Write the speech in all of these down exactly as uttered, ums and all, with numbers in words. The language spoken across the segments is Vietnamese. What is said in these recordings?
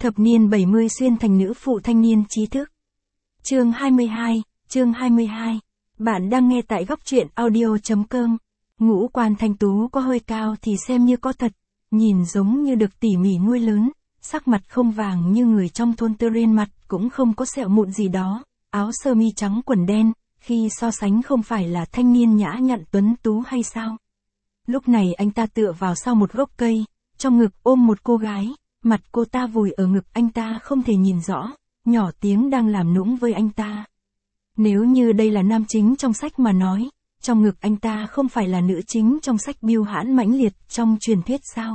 Thập niên bảy mươi xuyên thành nữ phụ thanh niên trí thức. Chương hai mươi hai, chương hai mươi hai. Bạn đang nghe tại góc truyện audio.com. Ngũ quan thanh tú có hơi cao thì xem như có thật, nhìn giống như được tỉ mỉ nuôi lớn, sắc mặt không vàng như người trong thôn tơ rên, mặt cũng không có sẹo mụn gì đó, áo sơ mi trắng quần đen, khi so sánh không phải là thanh niên nhã nhặn tuấn tú hay sao? Lúc này anh ta tựa vào sau một gốc cây, trong ngực ôm một cô gái, mặt cô ta vùi ở ngực anh ta không thể nhìn rõ, nhỏ tiếng đang làm nũng với anh ta. Nếu như đây là nam chính trong sách mà nói, trong ngực anh ta không phải là nữ chính trong sách Bưu Hãn mãnh liệt trong truyền thuyết sao?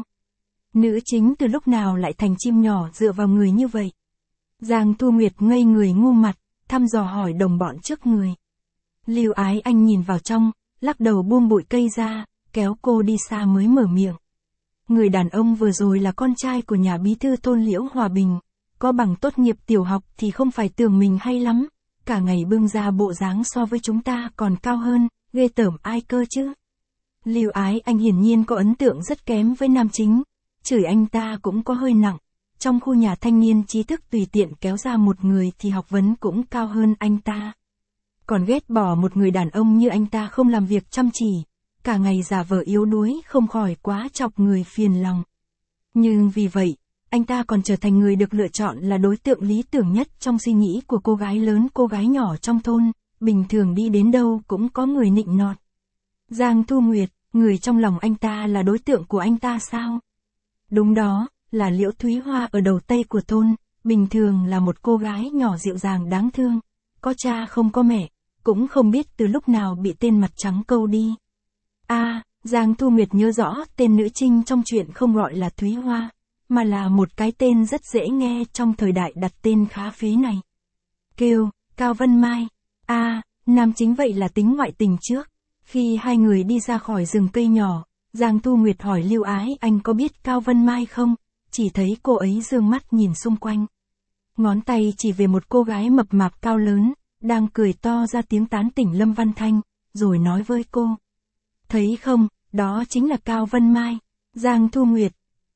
Nữ chính từ lúc nào lại thành chim nhỏ dựa vào người như vậy? Giang Thu Nguyệt ngây người ngu mặt, thăm dò hỏi đồng bọn trước người. Lưu Ái Anh nhìn vào trong, lắc đầu buông bụi cây ra, kéo cô đi xa mới mở miệng. Người đàn ông vừa rồi là con trai của nhà bí thư thôn Liễu Hòa Bình, có bằng tốt nghiệp tiểu học thì không phải tưởng mình hay lắm, cả ngày bưng ra bộ dáng so với chúng ta còn cao hơn, ghê tởm ai cơ chứ. Lưu Ái Anh hiển nhiên có ấn tượng rất kém với nam chính, chửi anh ta cũng có hơi nặng, trong khu nhà thanh niên trí thức tùy tiện kéo ra một người thì học vấn cũng cao hơn anh ta. Còn ghét bỏ một người đàn ông như anh ta không làm việc chăm chỉ, cả ngày giả vờ yếu đuối không khỏi quá chọc người phiền lòng. Nhưng vì vậy, anh ta còn trở thành người được lựa chọn là đối tượng lý tưởng nhất trong suy nghĩ của cô gái lớn cô gái nhỏ trong thôn, bình thường đi đến đâu cũng có người nịnh nọt. Giang Thu Nguyệt, người trong lòng anh ta là đối tượng của anh ta sao? Đúng đó, là Liễu Thúy Hoa ở đầu Tây của thôn, bình thường là một cô gái nhỏ dịu dàng đáng thương, có cha không có mẹ, cũng không biết từ lúc nào bị tên mặt trắng câu đi. A, à, Giang Thu Nguyệt nhớ rõ tên nữ trinh trong truyện không gọi là Thúy Hoa, mà là một cái tên rất dễ nghe trong thời đại đặt tên khá phế này. Kêu, Cao Vân Mai. A, à, nam chính vậy là tính ngoại tình trước. Khi hai người đi ra khỏi rừng cây nhỏ, Giang Thu Nguyệt hỏi Lưu Ái Anh có biết Cao Vân Mai không, chỉ thấy cô ấy dương mắt nhìn xung quanh. Ngón tay chỉ về một cô gái mập mạp cao lớn, đang cười to ra tiếng tán tỉnh Lâm Văn Thanh, rồi nói với cô. Thấy không, đó chính là Cao Vân Mai, Giang Thu Nguyệt.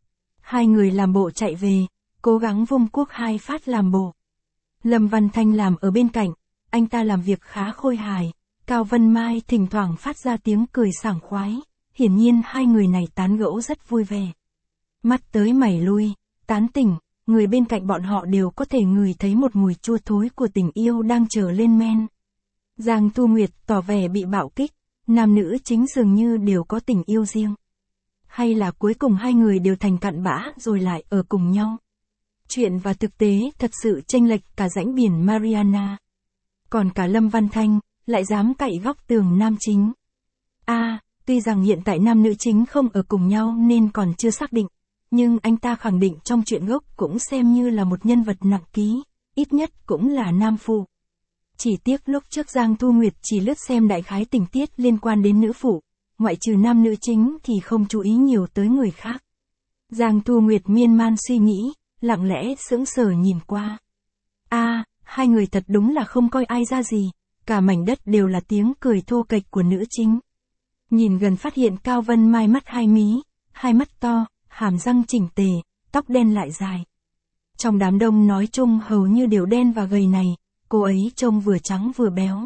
Hai người làm bộ chạy về, cố gắng vung cuốc hai phát làm bộ. Lâm Văn Thanh làm ở bên cạnh, anh ta làm việc khá khôi hài, Cao Vân Mai thỉnh thoảng phát ra tiếng cười sảng khoái, hiển nhiên hai người này tán gẫu rất vui vẻ. Mắt tới mày lui, tán tỉnh, người bên cạnh bọn họ đều có thể ngửi thấy một mùi chua thối của tình yêu đang trở lên men. Giang Thu Nguyệt tỏ vẻ bị bạo kích. Nam nữ chính dường như đều có tình yêu riêng. Hay là cuối cùng hai người đều thành cặn bã rồi lại ở cùng nhau. Chuyện và thực tế thật sự chênh lệch cả rãnh biển Mariana. Còn cả Lâm Văn Thanh, lại dám cậy góc tường nam chính. A, à, tuy rằng hiện tại nam nữ chính không ở cùng nhau nên còn chưa xác định, nhưng anh ta khẳng định trong chuyện gốc cũng xem như là một nhân vật nặng ký, ít nhất cũng là nam phụ. Chỉ tiếc lúc trước Giang Thu Nguyệt chỉ lướt xem đại khái tình tiết liên quan đến nữ phụ, ngoại trừ nam nữ chính thì không chú ý nhiều tới người khác. Giang Thu Nguyệt miên man suy nghĩ, lặng lẽ sững sờ nhìn qua. A, à, hai người thật đúng là không coi ai ra gì, cả mảnh đất đều là tiếng cười thô kệch của nữ chính. Nhìn gần phát hiện Cao Vân Mai mắt hai mí, hai mắt to, hàm răng chỉnh tề, tóc đen lại dài. Trong đám đông nói chung hầu như đều đen và gầy này, cô ấy trông vừa trắng vừa béo.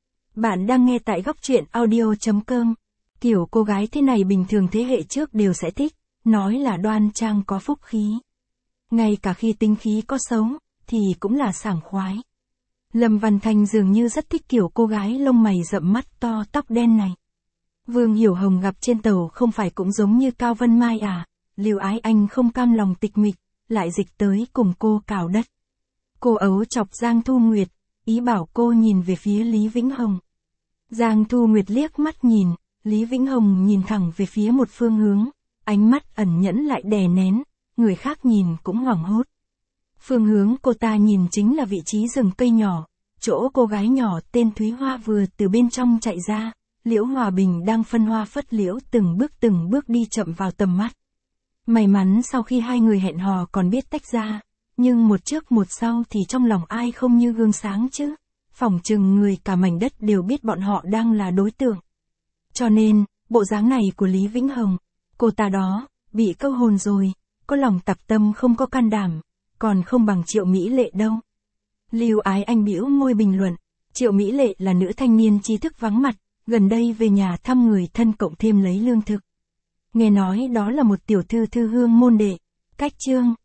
Bạn đang nghe tại góc truyện audio.com. Kiểu cô gái thế này bình thường thế hệ trước đều sẽ thích, nói là đoan trang có phúc khí. Ngay cả khi tính khí có xấu, thì cũng là sảng khoái. Lâm Văn Thanh dường như rất thích kiểu cô gái lông mày rậm mắt to tóc đen này. Vương Hiểu Hồng gặp trên tàu không phải cũng giống như Cao Vân Mai à, Lưu Ái Anh không cam lòng tịch mịch, lại dịch tới cùng cô cào đất. Cô ấu chọc Giang Thu Nguyệt, ý bảo cô nhìn về phía Lý Vĩnh Hồng. Giang Thu Nguyệt liếc mắt nhìn, Lý Vĩnh Hồng nhìn thẳng về phía một phương hướng, ánh mắt ẩn nhẫn lại đè nén, người khác nhìn cũng hoảng hốt. Phương hướng cô ta nhìn chính là vị trí rừng cây nhỏ, chỗ cô gái nhỏ tên Thúy Hoa vừa từ bên trong chạy ra, Liễu Hòa Bình đang phân hoa phất liễu từng bước từng bước đi chậm vào tầm mắt. May mắn sau khi hai người hẹn hò còn biết tách ra. Nhưng một trước một sau thì trong lòng ai không như gương sáng chứ, phỏng chừng người cả mảnh đất đều biết bọn họ đang là đối tượng. Cho nên, bộ dáng này của Lý Vĩnh Hồng, cô ta đó, bị câu hồn rồi, có lòng tặc tâm không có can đảm, còn không bằng Triệu Mỹ Lệ đâu. Lưu Ái Anh bĩu môi bình luận, Triệu Mỹ Lệ là nữ thanh niên trí thức vắng mặt, gần đây về nhà thăm người thân cộng thêm lấy lương thực. Nghe nói đó là một tiểu thư thư hương môn đệ. Cách chương